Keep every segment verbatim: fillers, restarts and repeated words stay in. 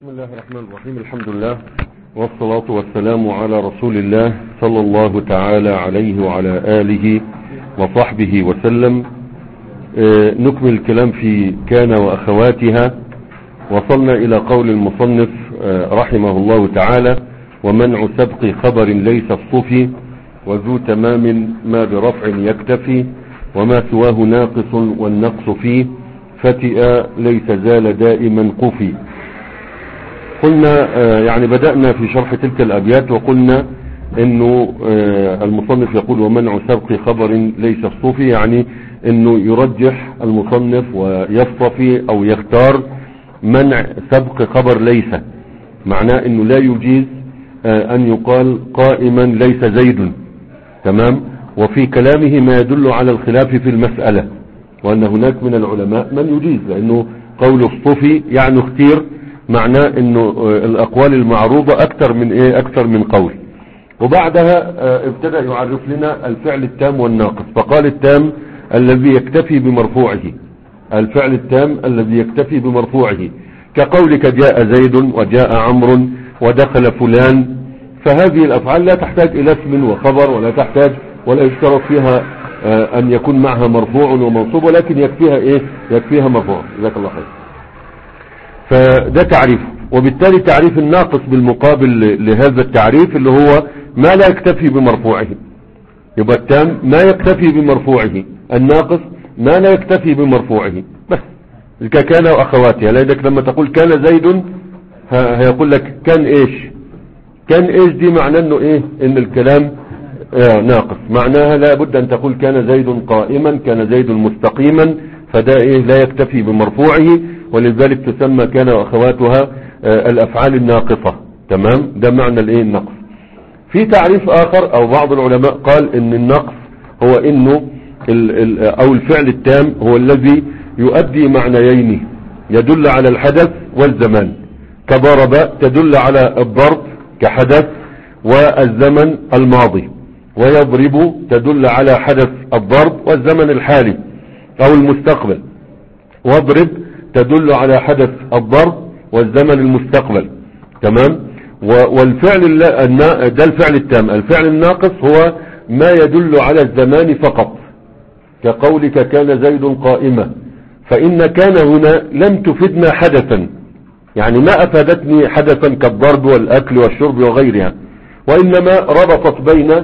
بسم الله الرحمن الرحيم. الحمد لله والصلاة والسلام على رسول الله صلى الله تعالى عليه وعلى آله وصحبه وسلم. آه نكمل الكلام في كان وأخواتها. وصلنا إلى قول المصنف آه رحمه الله تعالى: ومنع سبق خبر ليس الصفي وذو تمام ما برفع يكتفي وما سواه ناقص والنقص فيه فتئ ليس زال دائما قفي. قلنا آه يعني بدأنا في شرح تلك الأبيات وقلنا انه آه المصنف يقول ومنع سبق خبر ليس الصفي، يعني انه يرجح المصنف ويصطفي او يختار منع سبق خبر ليس، معناه انه لا يجيز آه ان يقال قائما ليس زيد، تمام. وفي كلامه ما يدل على الخلاف في المسألة، وان هناك من العلماء من يجيز، لانه قول الصفي يعني اختير، معناه انه الاقوال المعروضة اكثر من ايه اكثر من قول. وبعدها ابتدأ يعرف لنا الفعل التام والناقص، فقال التام الذي يكتفي بمرفوعه، الفعل التام الذي يكتفي بمرفوعه، كقولك جاء زيد وجاء عمرو ودخل فلان، فهذه الافعال لا تحتاج الى اسم وخبر، ولا تحتاج ولا يشترط فيها ان يكون معها مرفوع ومنصوب، ولكن يكفيها ايه يكفيها مرفوع. جزاك الله خير. فده تعريفه. وبالتالي تعريف الناقص بالمقابل لهذا التعريف اللي هو ما لا يكتفي بمرفوعه. يبقى التام ما يكتفي بمرفوعه، الناقص ما لا يكتفي بمرفوعه بس، كان واخواتها. لانك لما تقول كان زيد هيقول لك كان ايش كان ايش دي معناه انه ايه ان الكلام آه ناقص، معناها لا بد ان تقول كان زيد قائما، كان زيد مستقيما، فده ايه لا يكتفي بمرفوعه، ولذلك تسمى كان واخواتها آه الافعال الناقصة، تمام. ده معنى الايه النقص. في تعريف اخر او بعض العلماء قال ان النقص هو انه ال ال او الفعل التام هو الذي يؤدي معنيين، يدل على الحدث والزمان، كضرب تدل على الضرب كحدث والزمن الماضي، ويضرب تدل على حدث الضرب والزمن الحالي او المستقبل، واضرب تدل على حدث الضرب والزمن المستقبل، تمام. والفعل ده الفعل التام. الفعل الناقص هو ما يدل على الزمان فقط، كقولك كان زيد قائمة، فإن كان هنا لم تفدنا حدثا، يعني ما أفادتني حدثا كالضرب والأكل والشرب وغيرها، وإنما ربطت بين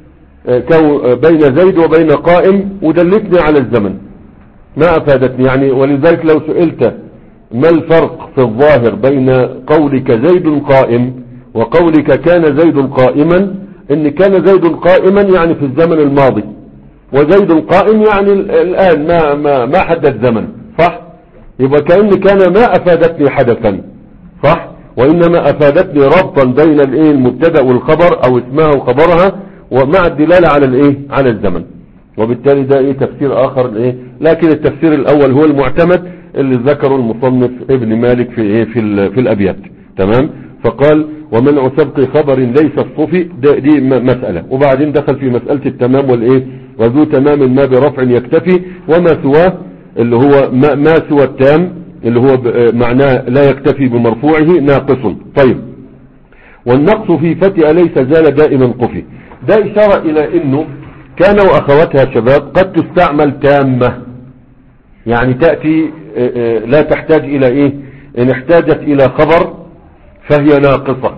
بين زيد وبين قائم ودلتني على الزمن، ما أفادتني يعني. ولذلك لو سئلت ما الفرق في الظاهر بين قولك زيد قائم وقولك كان زيد قائما، ان كان زيد قائما يعني في الزمن الماضي، وزيد قائم يعني الآن ما ما ما حدث زمن، صح؟ يبقى كأن كان ما أفادتني حدثا، صح؟ وإنما أفادتني ربطا بين الايه المبتدا والخبر او اسمها وخبرها، ومع الدلالة على الايه على الزمن. وبالتالي ده ايه تفسير اخر ايه، لكن التفسير الاول هو المعتمد اللي ذكره المصنف ابن مالك في ايه في, في الابيات، تمام. فقال ومنع سبق خبر ليس الصفي، دي مسألة. وبعدين دخل في مسألة التمام والايه وذو تمام ما برفع يكتفي وما سواه اللي هو ما, ما سوى التام اللي هو معناه لا يكتفي بمرفوعه ناقص. طيب، والنقص في فتئ ليس زال دائما قفي. ده اشارة الى انه كان واخواتها شباب قد تستعمل تامة، يعني تأتي لا تحتاج الى ايه، ان احتاجت الى خبر فهي ناقصة،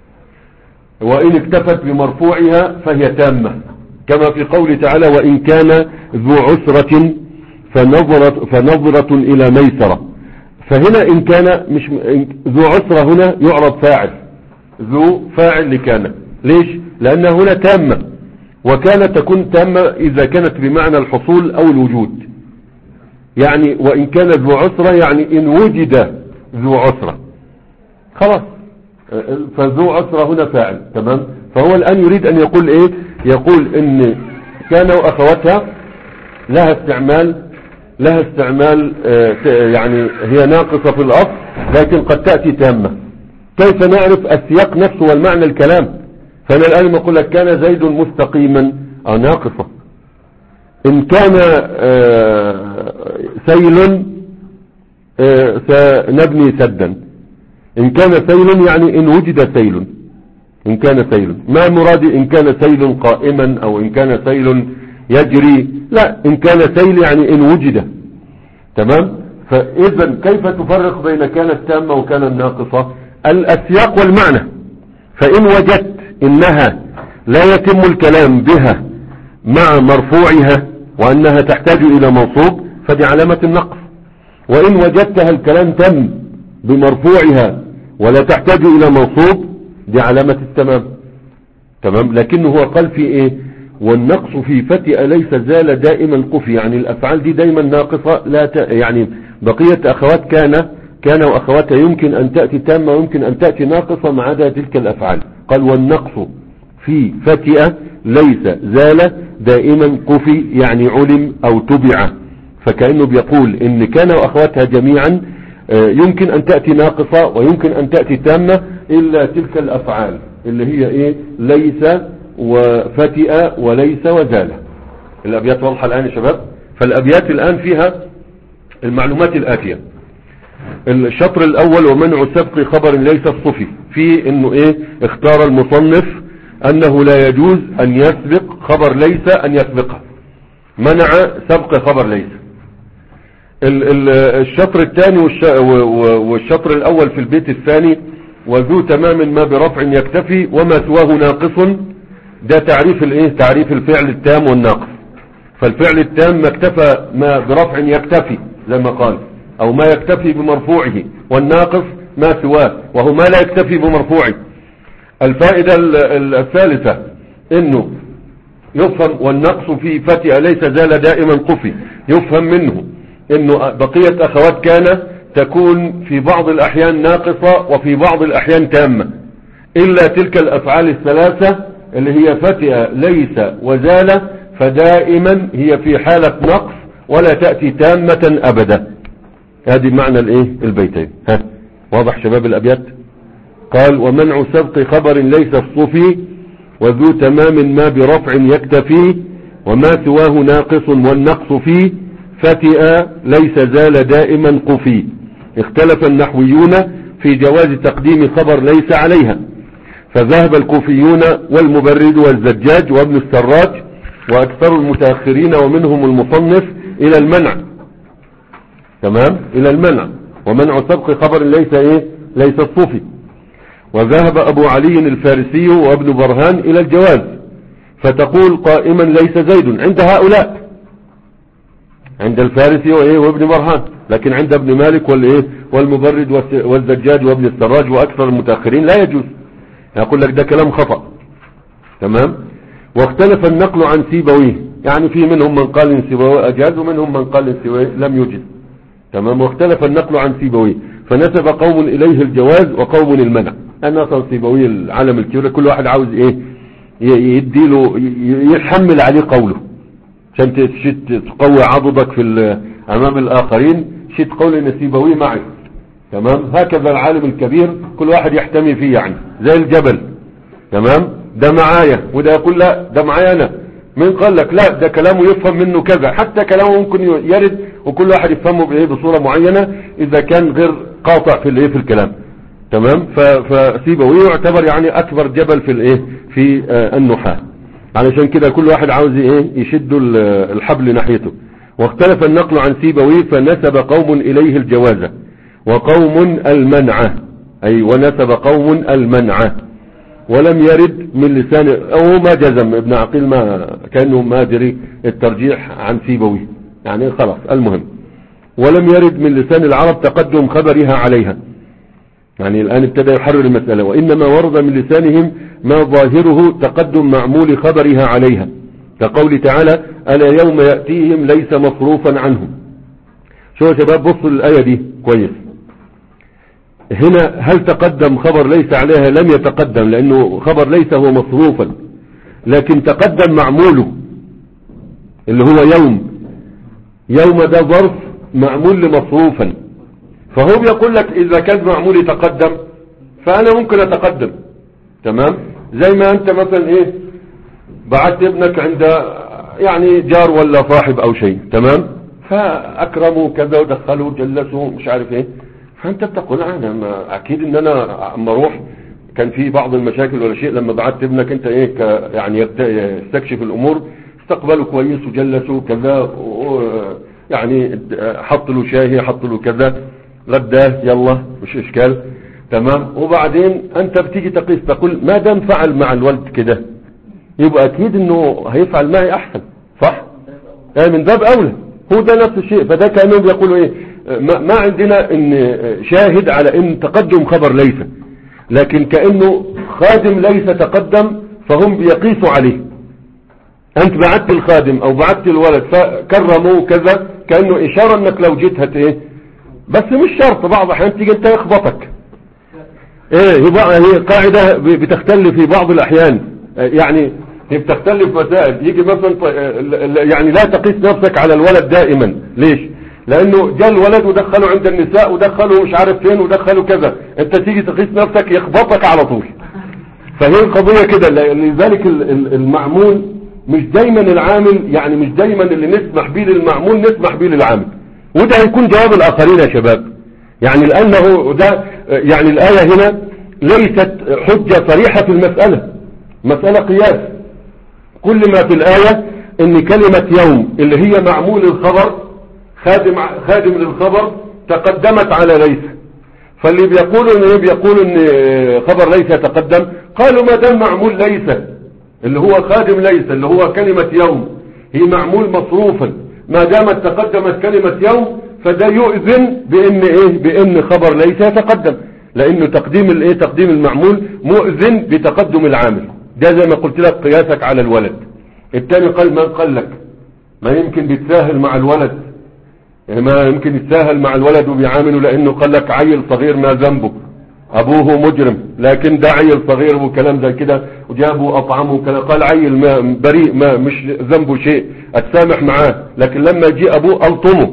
وان اكتفت بمرفوعها فهي تامة، كما في قوله تعالى وان كان ذو عسرة فنظرة, فنظرة الى ميسرة. فهنا ان كان مش ذو عسرة هنا يعرض فاعل، ذو فاعل لكان، ليش؟ لانها هنا تامة، وكانت تكون تامة إذا كانت بمعنى الحصول أو الوجود، يعني وإن كان ذو عسرة يعني إن وجد ذو عسرة خلاص، فذو عسرة هنا فاعل، تمام. فهو الآن يريد أن يقول إيه، يقول إن كان وأخواتها لها استعمال لها استعمال يعني هي ناقصة في الأصل، لكن قد تأتي تامة. كيف نعرف السياق نفسه والمعنى الكلام؟ فأنا الآن أقول لك كان زيد مستقيما أو ناقصة. إن كان سيل سنبني سدا، إن كان سيل يعني إن وجد سيل، إن كان سيل، ما المراد إن كان سيل قائما أو إن كان سيل يجري، لا، إن كان سيل يعني إن وجد. تمام. فإذا كيف تفرق بين كانت تامة وكانت ناقصة؟ السياق والمعنى. فإن وجدت إنها لا يتم الكلام بها مع مرفوعها وأنها تحتاج إلى منصوب فدي علامة النقص. وإن وجدتها الكلام تم بمرفوعها ولا تحتاج إلى منصوب دي علامة التمام. تمام. لكنه هو قال في إيه؟ والنقص في فتئ ليس زال دائما قفي، يعني الأفعال دي دايما ناقصة، لا ت... يعني بقية أخوات كان كان وأخواتها يمكن أن تأتي تامة ويمكن أن تأتي ناقصة ما عدا تلك الأفعال. قال والنقص في فتئ ليس زال دائما قفي، يعني علم أو تبع. فكأنه بيقول إن كان وأخواتها جميعا يمكن أن تأتي ناقصة ويمكن أن تأتي تامة إلا تلك الأفعال اللي هي إيه؟ ليس وفتئ وليس وزال. الأبيات واضحة الآن يا شباب. فالأبيات الآن فيها المعلومات الآتية. الشطر الأول ومنع سبق خبر ليس الصفي، في إنه إيه؟ اختار المصنف أنه لا يجوز أن يسبق خبر ليس أن يسبقه، منع سبق خبر ليس. الشطر الثاني والشطر الأول في البيت الثاني وذو تمام ما برفع يكتفي وما سواه ناقص، ده تعريف الايه؟ تعريف الفعل التام والناقص. فالفعل التام ما اكتفى ما برفع يكتفي زي ما قال، او ما يكتفي بمرفوعه، والناقص ما سواه وهو ما لا يكتفي بمرفوعه. الفائدة الثالثة انه يفهم والنقص في فتئ ليس زال دائما قفي، يفهم منه انه بقية اخوات كان تكون في بعض الاحيان ناقصة وفي بعض الاحيان تامة، الا تلك الافعال الثلاثة اللي هي فتئ ليس وزال فدائما هي في حالة نقص ولا تأتي تامة ابدا. هذه معنى الايه؟ البيتين. ها واضح شباب الابيات؟ قال ومنع سبق خبر ليس الصفي وذو تمام ما برفع يكتفي وما سواه ناقص والنقص فيه فتئ ليس زال دائما قفي. اختلف النحويون في جواز تقديم خبر ليس عليها، فذهب الكوفيون والمبرد والزجاج وابن السراج واكثر المتاخرين ومنهم المصنف الى المنع. تمام، الى المنع ومنع سبق خبر ليس ايه؟ ليس الصفي. وذهب ابو علي الفارسي وابن برهان الى الجواز، فتقول قائما ليس زيد عند هؤلاء، عند الفارسي وايه وابن برهان، لكن عند ابن مالك والايه والمبرد والزجاج وابن السراج واكثر المتاخرين لا يجوز. يقول لك ده كلام خطأ. تمام. واختلف النقل عن سيبويه، يعني في منهم من قال ان سيبويه اجاز ومنهم من قال ان سيبويه لم يجز. تمام. واختلف النقل عن سيبويه فنسب قوم اليه الجواز وقوم المنع. انا اصلا سيبويه العالم الكبير كل واحد عاوز ايه؟ يديله يحمل عليه قوله عشان تقوي عضدك في امام الاخرين. شيت قول ان سيبويه معي. تمام. هكذا العالم الكبير كل واحد يحتمي فيه، يعني زي الجبل. تمام. ده معايا وده يقول لا ده معايا انا. من قال لك لا ده كلامه يفهم منه كذا، حتى كلامه ممكن يرد وكل واحد يفهمه بايه بصورة معينة اذا كان غير قاطع في الايه في الكلام. تمام. فسيبويه يعتبر يعني اكبر جبل في الايه في آه النحاة، علشان كده كل واحد عاوز ايه يشد الحبل ناحيته. واختلف النقل عن سيبويه فنسب قوم اليه الجوازة وقوم المنع، اي ونسب قوم المنع ولم يرد من لسان او ما جزم ابن عقيل، ما كانه ما دري الترجيح عن سيبويه، يعني خلاص المهم. ولم يرد من لسان العرب تقدم خبرها عليها، يعني الآن ابتدى يحرر المسألة. وإنما ورد من لسانهم ما ظاهره تقدم معمول خبرها عليها، كقول تعالى ألا يوم يأتيهم ليس مصروفا عنهم. شو يا شباب بصوا الآية دي كويس. هنا هل تقدم خبر ليس عليها؟ لم يتقدم، لأنه خبر ليس هو مصروفا، لكن تقدم معموله اللي هو يوم. يوم ده ظرف معمول لمصروفا، فهو بيقول لك إذا كان معمولي تقدم فأنا ممكن أتقدم. تمام. زي ما أنت مثلا إيه بعت ابنك عند يعني جار ولا صاحب أو شيء، تمام، فأكرموا كذا ودخلوا جلسوا مش عارف إيه، فانت بتقول انا ما اكيد ان انا اما اروح كان في بعض المشاكل ولا شيء، لما بعت ابنك انت ايه ك يعني يستكشف الامور، استقبله كويس وجلسه كذا، يعني حط له شاي، حط له كذا، غداه، يلا مش اشكال، تمام. وبعدين انت بتيجي تقيس تقول ما دام فعل مع الولد كده يبقى اكيد انه هيفعل معي احسن، صح؟ يعني من باب اولى، هو ده نفس الشيء. فده كانوا بيقولوا ايه، ما, ما عندنا ان شاهد على ان تقدم خبر ليس، لكن كأنه خادم ليس تقدم فهم بيقيسوا عليه. انت بعت الخادم او بعت الولد فكرموه كذا، كأنه اشارة انك لو جيت هت ايه، بس مش شرط، بعض الاحيان تيجي انت يخبطك. ايه هي قاعدة بتختلف في بعض الاحيان، يعني هي بتختلف مسائل. يجي مثلا يعني لا تقيس نفسك على الولد دائما. ليش؟ لانه جاء الولد ودخله عند النساء ودخله مش عارف فين ودخله كذا، انت تيجي تقيس نفسك يخبطك على طول. فهي القضية كده. لذلك المعمول مش دايما العامل، يعني مش دايما اللي نسمح به للمعمول نسمح به للعامل. وده هيكون جواب الاخرين يا شباب. يعني لانه ده يعني الاية هنا ليست حجة صريحة في المسألة، مسألة قياس. كل ما في الآية ان كلمة يوم اللي هي معمول الخبر، خادم خادم للخبر، تقدمت على ليس. فاللي بيقولوا ان بيقولوا ان خبر ليس يتقدم، قالوا ما دام معمول ليس اللي هو خادم ليس اللي هو كلمة يوم هي معمول مصروفا، ما دامت تقدمت كلمة يوم فده يؤذن بان ايه، بان خبر ليس يتقدم، لانه تقديم الايه، تقديم المعمول مؤذن بتقدم العامل. ده زي ما قلت لك قياسك على الولد. الثاني قال من قال لك ما يمكن بيتساهل مع الولد، ما يمكن يتساهل مع الولد وبيعامله، لانه قال لك عيل صغير ما ذنبه، ابوه مجرم لكن ده عيل صغير وكلام زي كده، وجابوا اطعمه وكلام، قال عيل ما بريء ما مش ذنبه شيء، اتسامح معاه، لكن لما يجي ابوه الطمه.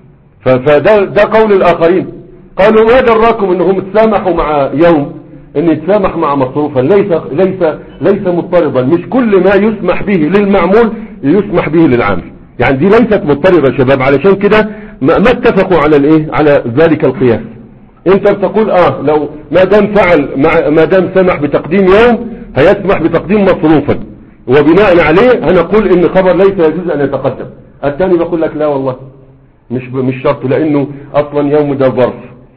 فده ده قول الاخرين. قالوا ما دراكم انهم تسامحوا مع يوم ان يتسامح مع مصروفا، ليس ليس ليس مضطردا. مش كل ما يسمح به للمعمول يسمح به للعامل، يعني دي ليست مضطرده يا شباب. علشان كده ما, ما اتفقوا على الايه، على ذلك القياس. انت بتقول اه لو ما دام فعل مع ما دام سمح بتقديم يوم هيسمح بتقديم مصروفا، وبناء عليه هنقول ان خبر ليس يجوز ان يتقدم. الثاني بيقول لك لا والله مش مش شرط، لانه اصلا يوم ده ظرف،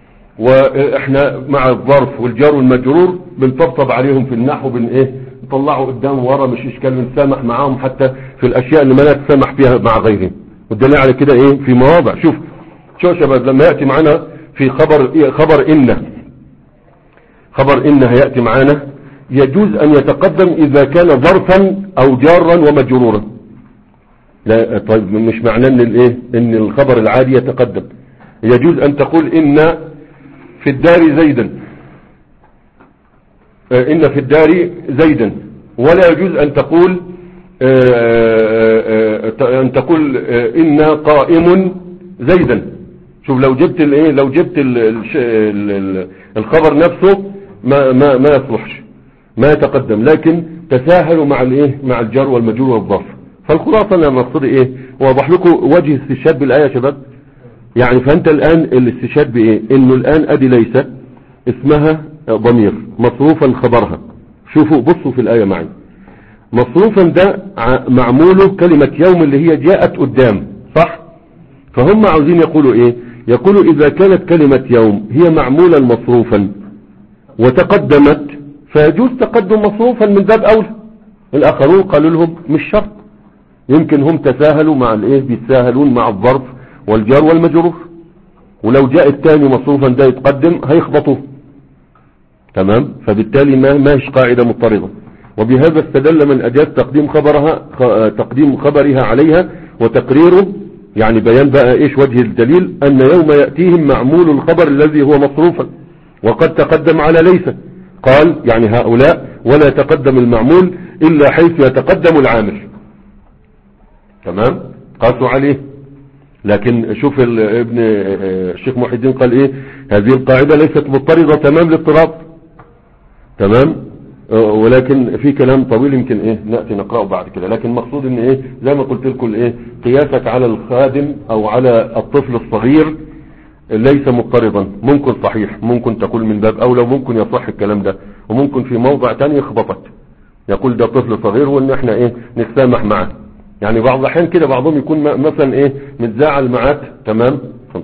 واحنا مع الظرف والجار والمجرور بنطبطب عليهم في النحو، بن ايه نطلعوا قدام ورا، مش اشكال، بنسامح معاهم حتى في الاشياء اللي ما لا تسامح فيها مع غيرهم. والدليل على كده ايه في مواضع. شوف شو يا شباب، لما ياتي معنا في خبر إيه، خبر ان خبر ان هياتي معنا يجوز ان يتقدم اذا كان ظرفا او جارا ومجرورا. لا طيب مش معناه ان الايه ان الخبر العادي يتقدم. يجوز ان تقول ان في الدار زيدا، ان في الدار زيدا، ولا يجوز ان تقول ان تقول ان قائم زيدا. شوف لو جبت الايه، لو جبت ال ال الخبر نفسه ما ما ما يصلحش، ما يتقدم، لكن تساهلوا مع الايه، مع الجار والمجرور والظرف. فالخلاصه انا مقصدي ايه، واضح لكم وجه استشهاد بالايه يا شباب. يعني فانت الان الاستشهاد بايه، انه الان ادي ليس اسمها ضمير مصروفا خبرها. شوفوا بصوا في الايه معي، مصروفا ده معموله كلمه يوم اللي هي جاءت قدام، صح؟ فهم عاوزين يقولوا ايه، يقولوا اذا كانت كلمه يوم هي معمولا مصروفا وتقدمت فيجوز تقدم مصروفا من باب اولى. الاخرون قالوا لهم مش شرط، يمكن هم تساهلوا مع الايه، بيتساهلون مع الظرف والجار والمجرور، ولو جاء الثاني مصروفا ده يتقدم هيخبطوه، تمام. فبالتالي ما ماهيش قاعده مضطرده. وبهذا استدل من اجاز تقديم خبرها تقديم خبرها عليها وتقريره، يعني بيان بقى ايش وجه الدليل، ان يوم ياتيهم معمول الخبر الذي هو مصروفا وقد تقدم على ليس. قال يعني هؤلاء ولا يتقدم المعمول الا حيث يتقدم العامل، تمام، قاسوا عليه. لكن شوف ابن الشيخ محي الدين قال ايه، هذه القاعدة ليست مضطردة تمام الاضطراب، تمام، ولكن في كلام طويل يمكن ايه نأتي نقرأه بعد كده. لكن مقصود ان ايه زي ما قلت لكم ايه، قياسك على الخادم او على الطفل الصغير ليس مضطردا، ممكن صحيح، ممكن تقول من باب أولى، وممكن يصح الكلام ده، وممكن في موضع تاني يخبطك يقول ده طفل صغير وان احنا ايه نتسامح معاه. يعني بعض الاحيان كده بعضهم يكون مثلا ايه متزاعل معاك، تمام،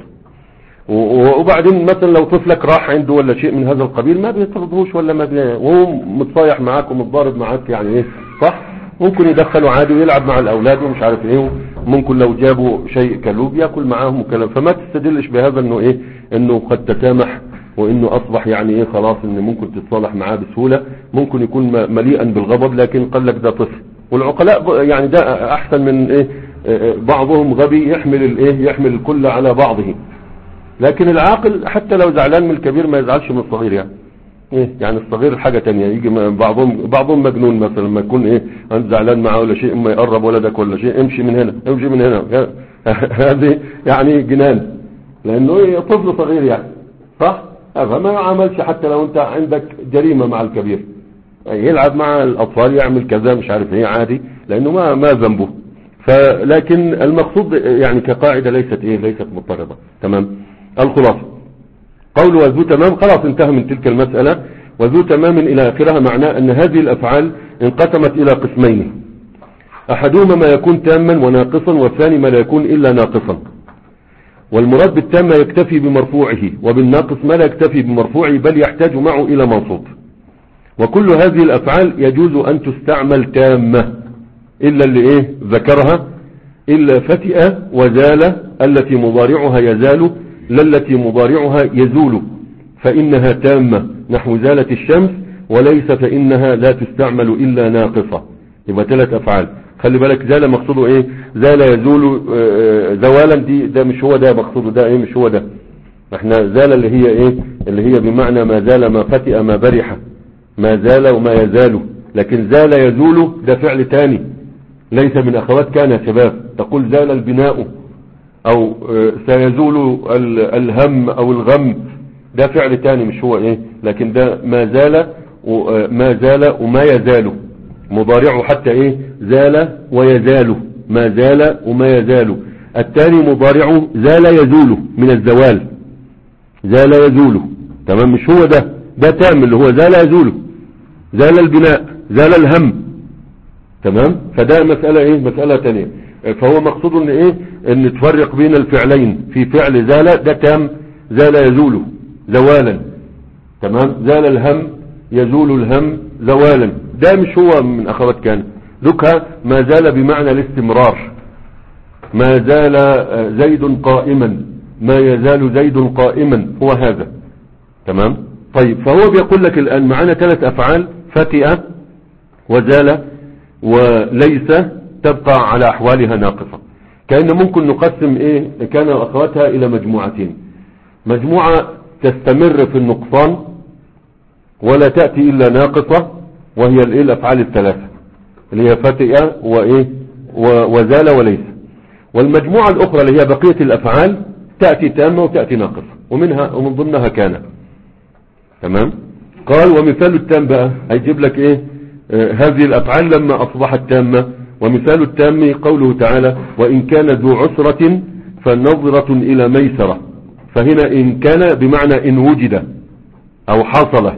وبعدين مثلا لو طفلك راح عنده ولا شيء من هذا القبيل ما بيطردهوش ولا ما بي... وهو متصايح معاك ومتضارب معاك يعني ايه صح، ممكن يدخله عادي ويلعب مع الاولاد ومش عارف ايه، ممكن لو جابوا شيء كلوب ياكل معاهم وكلام. فما تستدلش بهذا انه ايه انه قد تسامح وانه اصبح يعني ايه خلاص ان ممكن تتصالح معاه بسهولة. ممكن يكون مليئا بالغضب لكن قال لك ده طفل، والعقلاء يعني ده احسن من ايه بعضهم غبي يحمل الايه يحمل الكل على بعضه. لكن العاقل حتى لو زعلان من الكبير ما يزعلش من الصغير. يعني ايه يعني الصغير حاجة تانية، يجي بعضهم بعضهم مجنون مثلا لما يكون ايه انت زعلان معاه ولا شيء، اما يقرب ولدك ولا شيء امشي من هنا امشي من هنا هذه يعني جنان، لانه ايه طفل صغير يعني صح. فما يعاملش حتى لو انت عندك جريمة مع الكبير، يلعب مع الاطفال يعمل كذا مش عارف ايه عادي لانه ما ما ذنبه. فلكن المقصود يعني كقاعدة ليست ايه ليست مضطردة. تمام. الخلاصة قول وذو تمام خلاص انتهى من تلك المسألة. وذو تمام الى اخرها معناه ان هذه الافعال انقسمت الى قسمين، احدهما ما يكون تاما وناقصا، والثاني ما لا يكون الا ناقصا. والمراد بالتام ما يكتفي بمرفوعه، وبالناقص ما لا يكتفي بمرفوعه بل يحتاج معه الى منصوب. وكل هذه الافعال يجوز ان تستعمل تامة الا اللي ايه ذكرها، الا فتئ وزال التي مضارعها يزال لا التي مضارعها يزول، فإنها تامة نحو زالت الشمس، وليس فإنها لا تستعمل إلا ناقصة. يبقى ثلاث أفعال. خلي بالك زال مقصوده إيه زال يزول زوالا، دي ده مش هو ده مقصوده، ده إيه مش هو ده. احنا زال اللي هي إيه اللي هي بمعنى ما زال ما فتئ ما برح، ما زال وما يزال. لكن زال يزول ده فعل تاني ليس من أخوات كان يا شباب. تقول زال البناء او سيزول الهم او الغم، ده فعل تاني مش هو ايه. لكن ده ما زال وما زال وما يزال مضارعه حتى ايه زال ويزال، ما زال وما يزال. التاني مضارعه زال يزول من الزوال، زال يزول. تمام مش هو ده، ده تام اللي هو زال يزول، زال البناء زال الهم. تمام. فده مسألة ايه مسألة تانية. فهو مقصود ان ايه ان تفرق بين الفعلين. في فعل زال ده تام زال يزول زوالا، تمام، زال الهم يزول الهم زوالا، ده مش هو من اخوات كان. ذكها ما زال بمعنى الاستمرار، ما زال زيد قائما، ما يزال زيد قائما، هو هذا. تمام. طيب فهو بيقول لك الان معنا ثلاث افعال، فتئة وزال وليس، تبقى على احوالها ناقصة. كأن ممكن نقسم ايه كان اخواتها الى مجموعتين. مجموعة تستمر في النقصان ولا تأتي الا ناقصة، وهي الايه الافعال الثلاثة اللي هي فتئة وايه وزال وليس. والمجموعة الاخرى اللي هي بقية الافعال تأتي تامة وتأتي ناقصة، ومنها ومن ضمنها كان. تمام. قال ومثال التام بقى هيجيب لك ايه آه هذه الافعال لما اصبحت تامة. ومثال التام قوله تعالى وإن كان ذو عسرة فنظرة إلى ميسرة. فهنا إن كان بمعنى إن وجد أو حصل.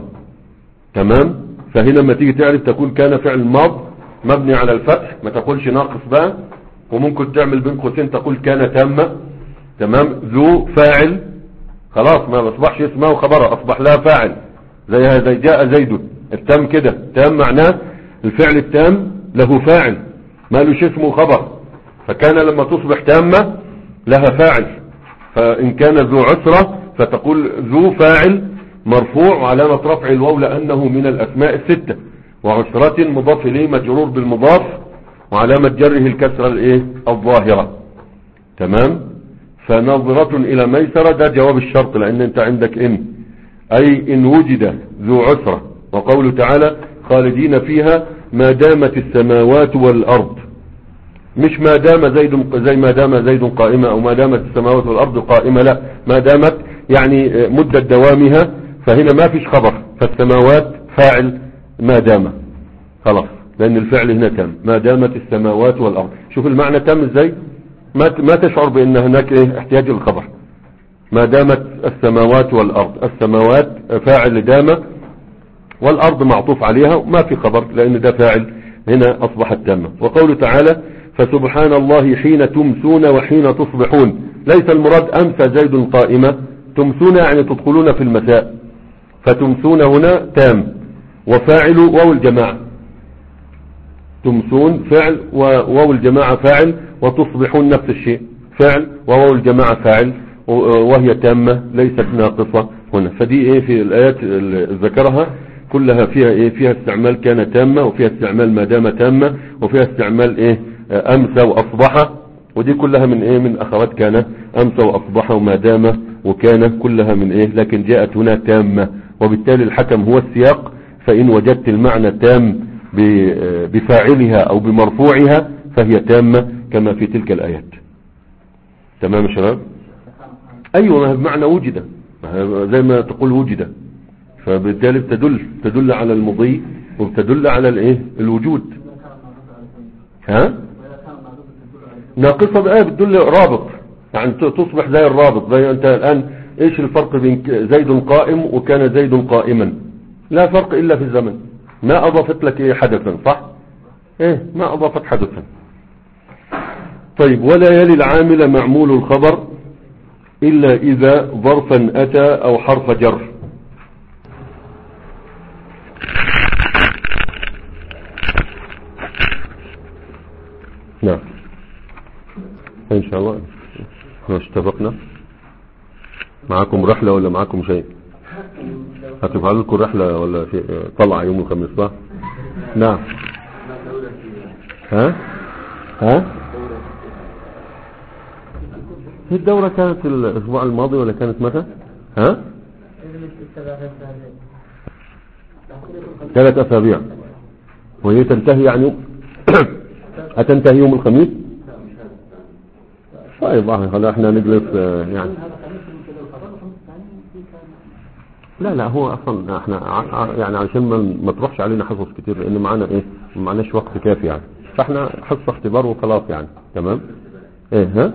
تمام. فهنا ما تيجي تعرف تقول كان فعل ماض مبني على الفتح، ما تقولش ناقص بقى. وممكن تعمل بين قوسين تقول كان تامة. تمام. ذو فاعل خلاص ما أصبحش اسمه وخبره، أصبح لها فاعل زي هذا جاء زيد. التام كده تام معناه الفعل التام له فاعل ما لهش اسمه خبر، فكان لما تصبح تامة لها فاعل. فإن كان ذو عسرة فتقول ذو فاعل مرفوع وعلامة رفع الواو لأنه من الأسماء الستة، وعسرة مضاف إليه مجرور بالمضاف وعلامة جره الكسرة الايه الظاهرة. تمام. فنظرة إلى ميسرة ده جواب الشرط لأن انت عندك إن، أي إن وجد ذو عسرة. وقوله تعالى خالدين فيها ما دامت السماوات والأرض، مش ما دام زيد زي ما دام زيد قائمة او ما دامت السماوات والأرض قائمة، لا ما دامت يعني مدة دوامها. فهنا ما فيش خبر، فالسماوات فاعل ما دام خلاص لأن الفعل هنا تم ما دامت السماوات والأرض. شوف المعنى تم ازاي، ما ما تشعر بأن هناك ايه احتياج للخبر. ما دامت السماوات والأرض. السماوات فاعل دام، والأرض معطوف عليها ما في خبر لأن ده فاعل هنا أصبحت تامة. وقوله تعالى فسبحان الله حين تمسون وحين تصبحون، ليس المراد أمسى زيد قائمة، تمسون يعني تدخلون في المساء، فتمسون هنا تام، وفاعل واو الجماعة، تمسون فعل وواو الجماعة فاعل، وتصبحون نفس الشيء فعل وواو الجماعة فاعل، وهي تامة ليست ناقصة هنا. فدي ايه في الآيات اللي ذكرها كلها فيها ايه، فيها استعمال كان تامة، وفيها استعمال ما دام تامة، وفيها استعمال ايه امسى واصبح، ودي كلها من ايه من اخوات كان، امسى واصبح وما دام وكان كلها من ايه، لكن جاءت هنا تامة، وبالتالي الحكم هو السياق. فان وجدت المعنى تام بفاعلها او بمرفوعها فهي تامة كما في تلك الايات. تمام يا شباب؟ ايوه، ما بمعنى وجد، زي ما تقول وجد، فبالتالي تدل تدل على المضي وتدل على الايه الوجود. ها ناقصة بقى بتدل رابط، يعني تصبح زي الرابط، زي انت الان ايش الفرق بين زيد قائم وكان زيد قائما؟ لا فرق الا في الزمن، ما اضافت لك ايه حدثا، صح؟ ايه ما اضافت حدثا. طيب ولا يلي العامل معمول الخبر الا اذا ظرفا اتى او حرف جر. نعم ان شاء الله. احنا اتفقنا معاكم رحلة ولا معاكم شيء؟ هتفعل لكم رحلة ولا شيء طلع يوم الخميس صح؟ نعم. ها ها هي الدورة كانت الاسبوع الماضي ولا كانت متى؟ ها ثلاث اسابيع، وهي تنتهي يعني هتنتهي يوم الخميس. طيب هلا احنا نجلس يعني لا لا هو اصلا احنا يعني علشان ما, ما تروحش علينا حصص كتير، لان معانا ايه ما معناش وقت كافي يعني، فاحنا حصة اختبار وخلاص يعني. تمام ايه ها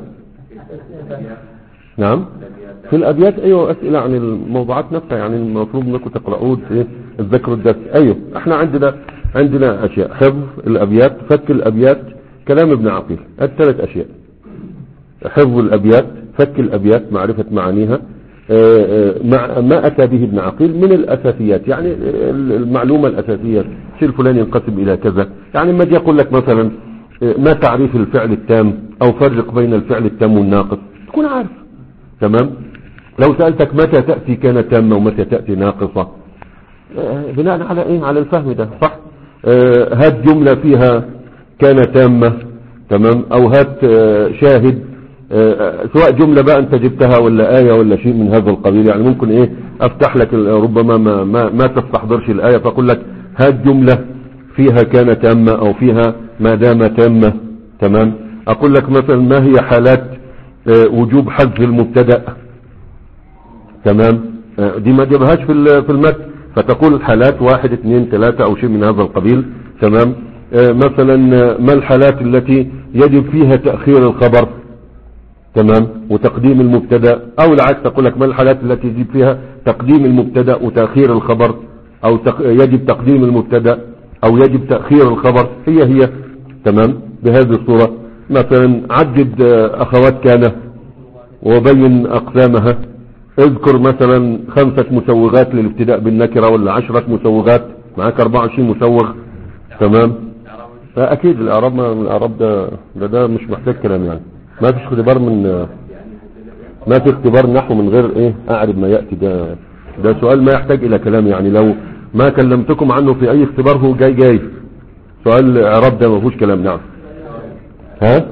نعم في الابيات. ايوه اسئله عن الموضوعات نفسها، يعني المفروض انكم تقرؤوا ايه تذكروا الدرس. ايوه احنا عندنا عندنا اشياء: حفظ الابيات، فك الابيات، كلام ابن عقيل، الثلاث اشياء: حفظ الابيات، فك الابيات، معرفة معانيها، ما اتى به ابن عقيل من الاساسيات، يعني المعلومة الاساسية الشيء الفلاني ينقسم الى كذا، يعني ما يجي يقول لك مثلا ما تعريف الفعل التام او فرق بين الفعل التام والناقص تكون عارف. تمام. لو سألتك متى تأتي كانت تامة ومتى تأتي ناقصة، بناء على ايه على الفهم ده صح. هات جملة فيها كان تامة تمام، او هات شاهد، سواء جملة بقى انت جبتها ولا آية ولا شيء من هذا القبيل، يعني ممكن ايه افتح لك ربما ما, ما, ما تستحضرش الآية فاقول لك هات جملة فيها كان تامة او فيها ما دام تامة. تمام. اقول لك مثلا ما هي حالات وجوب حذف المبتدأ. تمام. دي ما جابهاش في في المتن، فتقول حالات واحد اثنين ثلاثة او شيء من هذا القبيل. تمام. مثلا ما الحالات التي يجب فيها تأخير الخبر تمام وتقديم المبتدا، او العكس تقول لك ما الحالات التي يجب فيها تقديم المبتدا وتأخير الخبر، او تق... يجب تقديم المبتدا او يجب تأخير الخبر، هي هي. تمام. بهذه الصورة مثلا عدد اخوات كان وبين اقسامها، اذكر مثلا خمسة مسوغات للابتداء بالنكرة ولا عشرة مسوغات، معك اربعة وعشرين مسوغ. تمام. فاكيد الاعراب ما الاعراب ده, ده ده مش محتاج كلام، يعني ما فيش اختبار من ما في اختبار نحو من غير ايه اعرب ما يأتي. ده ده سؤال ما يحتاج الى كلام، يعني لو ما كلمتكم عنه في اي اختبار هو جاي جاي سؤال اعراب ده ما فيهوش كلام. نعم. ها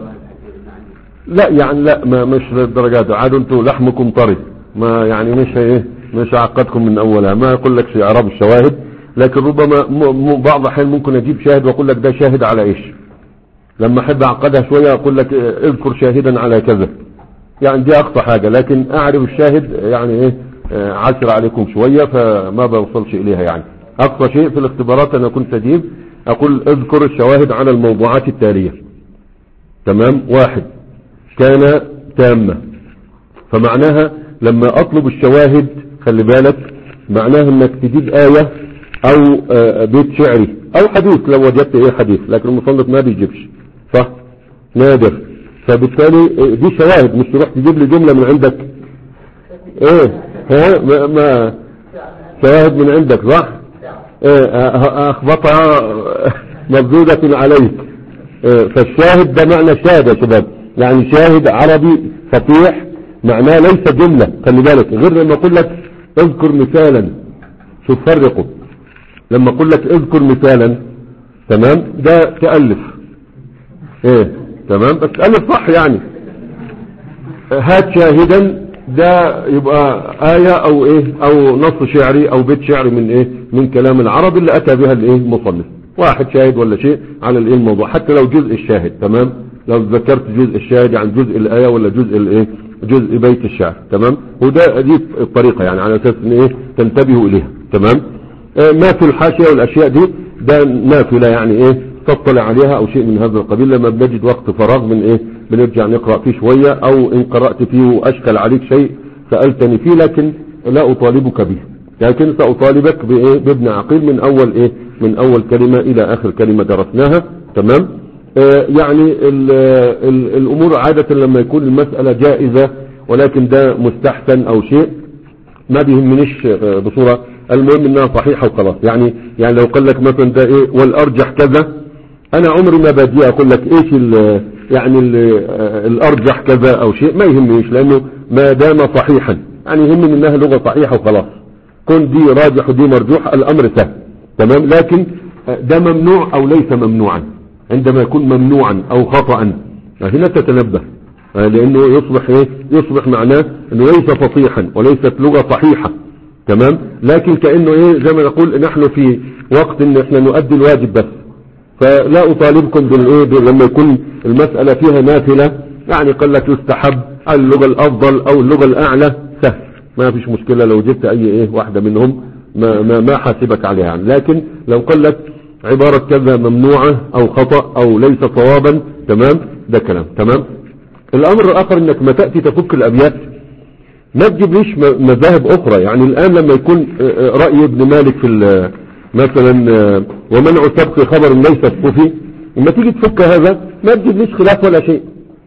لا يعني لا ما مش للدرجات، عادوا انتوا لحمكم طري، ما يعني مش ايه مش اعقدكم من اولها، ما اقول لك في اعراب الشواهد، لكن ربما بعض الاحيان ممكن اجيب شاهد واقول لك ده شاهد على ايش. لما احب اعقدها شوية اقول لك اذكر شاهدا على كذا، يعني دي اقصى حاجة، لكن اعرف الشاهد يعني ايه عشر عليكم شوية فما بوصلش اليها. يعني اقصى شيء في الاختبارات انا كنت اجيب اقول اذكر الشواهد على الموضوعات التالية. تمام. واحد كان تامة، فمعناها لما اطلب الشواهد خلي بالك معناه انك تجيب آية او آه بيت شعري او حديث لو وجدت ايه حديث، لكن المصنف ما بيجيبش صح نادر. فبالتالي دي شواهد، مش تروح تجيب لي جملة من عندك ايه ها ما, ما شواهد من عندك صح ايه اخبطها مردودة عليك. إيه فالشاهد ده معنى شاهد يا شباب، يعني شاهد عربي فصيح معناه ليس جملة، خلي بالك. غير لما اقول لك اذكر مثالا، شوف فرقه، لما اقول لك اذكر مثالا تمام ده تألف ايه تمام، بس تألف صح يعني. هات شاهدا ده يبقى آية او ايه او نص شعري او بيت شعري من ايه من كلام العرب اللي اتى بها الايه المصنف، واحد شاهد ولا شيء على الايه الموضوع، حتى لو جزء الشاهد تمام، لو ذكرت جزء الشاهد عن جزء الآية ولا جزء الايه جزء بيت الشعر تمام. وده دي الطريقة يعني على اساس ان ايه تنتبهوا اليها تمام. آه ما في الحاشية والاشياء دي ده نافلة يعني ايه تطلع عليها او شيء من هذا القبيل، لما بنجد وقت فراغ من ايه بنرجع نقرأ فيه شوية، او ان قرأت فيه واشكل عليك شيء سألتني فيه لكن لا اطالبك به، لكن سأطالبك بايه بابن عقيل من اول ايه من اول كلمة الى اخر كلمة درسناها تمام. آه يعني ال ال الامور عادة لما يكون المسألة جائزة ولكن ده مستحسن او شيء ما بيهمنيش آه بصورة، المهم انها صحيحة وخلاص. يعني يعني لو قال لك مثلا ده ايه والارجح كذا، انا عمري ما بدي اقول لك ايش ال يعني ال الارجح كذا او شيء، ما يهمنيش لانه ما دام صحيحا يعني يهمني انها لغة صحيحة وخلاص. كون دي راجح ودي مرجوح الامر سهل تمام. لكن ده ممنوع او ليس ممنوعا، عندما يكون ممنوعا او خطأ هنا تتنبه، لانه يصبح ايه يصبح معناه انه ليس فصيحا وليست لغة صحيحة تمام. لكن كأنه ايه زي ما نقول نحن في وقت ان احنا نؤدي الواجب بس، فلا اطالبكم بالايه لما يكون المسألة فيها نافلة يعني قال لك يستحب اللغة الافضل او اللغة الاعلى سهل، ما فيش مشكلة لو جبت اي ايه واحدة منهم ما ما ما حاسبك عليها يعني. لكن لو قال لك عبارة كذا ممنوعة او خطأ او ليس صوابا تمام ده كلام تمام. الامر الاخر انك ما تأتي تفك الابيات ما تجيبليش مذاهب اخرى. يعني الان لما يكون رأي ابن مالك في مثلا ومنع سبق خبر ليس الصوفي، لما تيجي تفك هذا ما تجيبليش خلاف ولا شيء،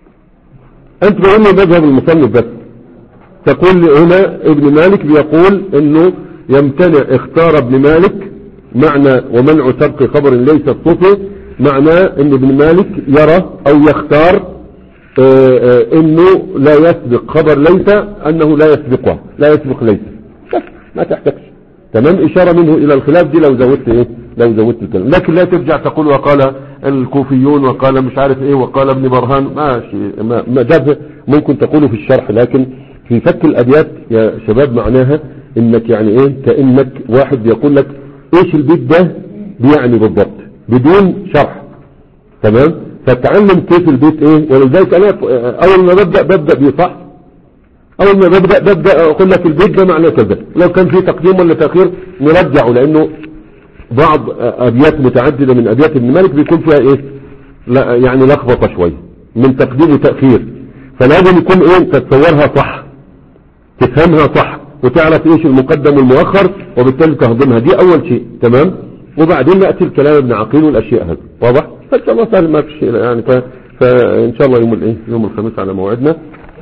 انت بقول لي مذهب المصنف بس، تقول لي هنا ابن مالك بيقول انه يمتنع، اختار ابن مالك معنى ومنع سبق خبر ليس الصوفي معناه ان ابن مالك يرى او يختار اه اه انه لا يسبق خبر ليس انه لا يسبقه لا يسبق ليس، ما تحتاجش تمام. اشارة منه الى الخلاف دي لو زودت ايه لو زودت الكلام، لكن لا ترجع تقول وقال الكوفيون وقال مش عارف ايه وقال ابن برهان، ماشي ما, ما ده ممكن تقوله في الشرح، لكن في فك الابيات يا شباب معناها انك يعني ايه كأنك واحد بيقول لك ايش البيت ده بيعني بالضبط بدون شرح تمام. فتعلم كيف البيت ايه، ولذلك انا اول ما ببدأ ببدأ بيه صح، اول ما ببدأ ببدأ اقول لك البيت ده معناه كذا، لو كان في تقديم ولا تأخير نرجعه، لانه بعض ابيات متعددة من ابيات ابن مالك بيكون فيها ايه لا يعني لخبطة شوي من تقديم وتأخير، فلازم يكون ايه تتصورها صح تفهمها صح وتعرف ايش المقدم والمؤخر وبالتالي تهضمها، دي اول شيء تمام. وبعدين نأتي الكلام ابن عقيل والاشياء هذه واضح، فان شاء الله سهل ما في شيء يعني. فان شاء الله يوم الايه يوم الخميس على موعدنا.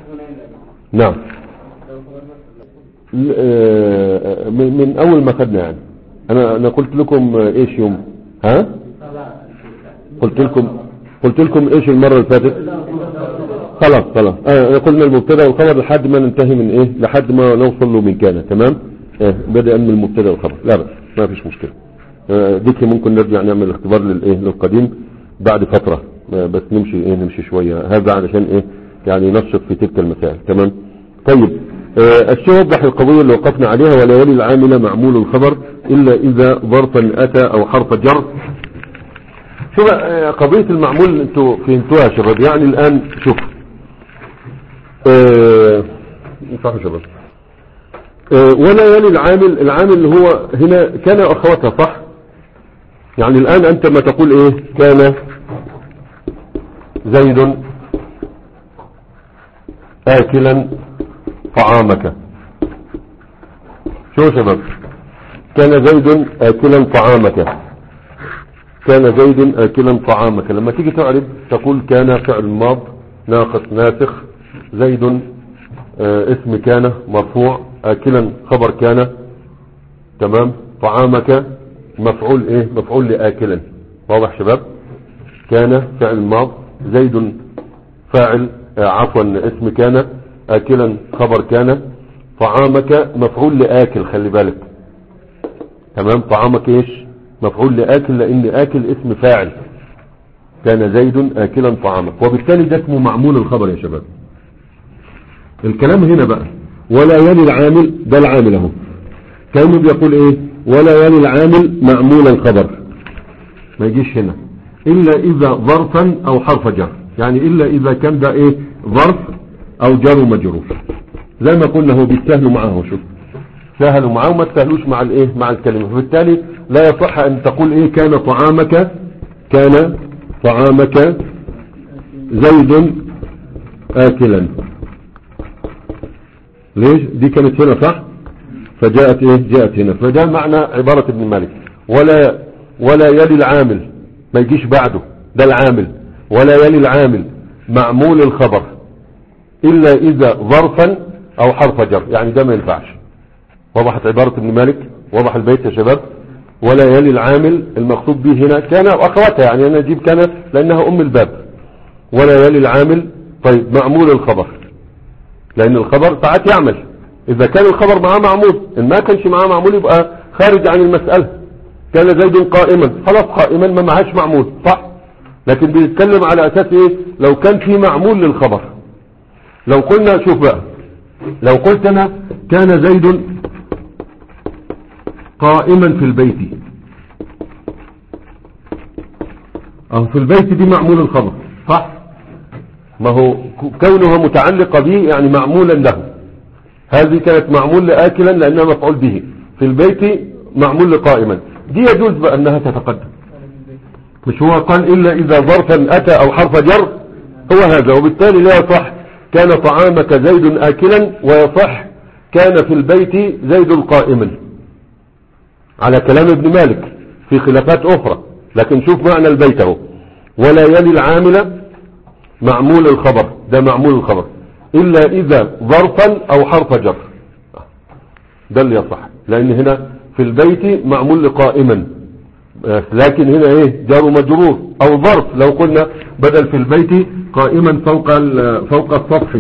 نعم من اول ما خدنا يعني انا انا قلت لكم ايش يوم ها قلت لكم قلت لكم ايش المرة اللي فاتت خلاص خلاص اه قلنا المبتدا والخبر لحد ما ننتهي من ايه لحد ما نوصل له من كان تمام. اه بدأ من المبتدا والخبر لا بس ما فيش مشكلة. اه ديك ممكن نرجع نعمل اختبار للايه للقديم بعد فترة اه بس نمشي ايه نمشي شوية هذا علشان ايه يعني ننشط في تلك المسائل تمام. طيب اه الشيء وضح القضية اللي وقفنا عليها ولا يلي العامل معمول الخبر الا اذا ظرفا اتى او حرف جر. شوف اه قضية المعمول انتوا فهمتوها يا شباب. يعني الان شوف اه صح يا شباب اه ولا يلي العامل العامل اللي هو هنا كان اخواتها صح. يعني الان انت ما تقول ايه كان زيد آكلا طعامك شو يا شباب؟ كان زيد آكلا طعامك، كان زيد آكلا طعامك. لما تيجي تعرف تقول كان فعل ماض ناقص ناسخ، زيد آه اسم كان مرفوع، آكلا خبر كان، تمام، طعامك مفعول ايه؟ مفعول لآكلا. واضح شباب؟ كان فعل ماض، زيد فاعل آه عفوا اسم كان، آكلا خبر كان، طعامك مفعول لآكل. خلي بالك، تمام، طعامك ايش؟ مفعول لآكل، لان آكل اسم فاعل. كان زيد آكلا طعامك، وبالتالي ده اسمه معمول الخبر يا شباب. الكلام هنا بقى ولا يلي العامل، ده العامل اهو، كانه بيقول ايه؟ ولا يلي العامل معمول الخبر، ما يجيش هنا الا اذا ظرفا او حرف جر، يعني الا اذا كان ده ايه؟ ظرف او جر ومجرور. زي ما قلنا هو بيتسهلوا معاه، شوف سهلوا معاه وما تسهلوش مع الايه؟ مع الكلمة. فبالتالي لا يصح ان تقول ايه؟ كان طعامك، كان طعامك زيد آكلا. ليش؟ دي كانت هنا صح، فجاءت ايه؟ جاءت هنا. فده معنى عبارة ابن مالك. ولا ولا يلي العامل، ما يجيش بعده، ده العامل. ولا يلي العامل معمول الخبر الا اذا ظرفا او حرف جر، يعني ده ما ينفعش. وضحت عبارة ابن مالك؟ وضح البيت يا شباب؟ ولا يلي العامل المقصود به هنا كان واخواتها، يعني انا اجيب كان لانها ام الباب. ولا يلي العامل، طيب معمول الخبر، لان الخبر ساعات يعمل. اذا كان الخبر معاه معمول، ان ما كانش معاه معمول يبقى خارج عن المسألة. كان زيد قائما، خلاص قائما ما معاش معمول، صح؟ لكن بيتكلم على اساس ايه؟ لو كان في معمول للخبر. لو قلنا شوف بقى، لو قلت انا كان زيد قائما في البيت، اهو في البيت دي معمول الخبر، صح؟ ما هو كونها متعلقة به يعني معمولا له. هذه كانت معمول لآكلا لأنها مفعول به، في البيت معمول لقائما. دي يجوز بقى أنها تتقدم، مش هو قال إلا إذا ظرفا أتى أو حرف جر، هو هذا. وبالتالي لا يصح كان طعامك زيد آكلا، ويصح كان في البيت زيد قائما، على كلام ابن مالك في خلافات أخرى. لكن شوف معنى البيت اهو، ولا يلي العامل معمول الخبر، ده معمول الخبر إلا إذا ظرفا أو حرف جر، ده اللي يصح. لأن هنا في البيت معمول لقائما، لكن هنا ايه؟ جار مجرور أو ظرف. لو قلنا بدل في البيت قائما فوق فوق السطح،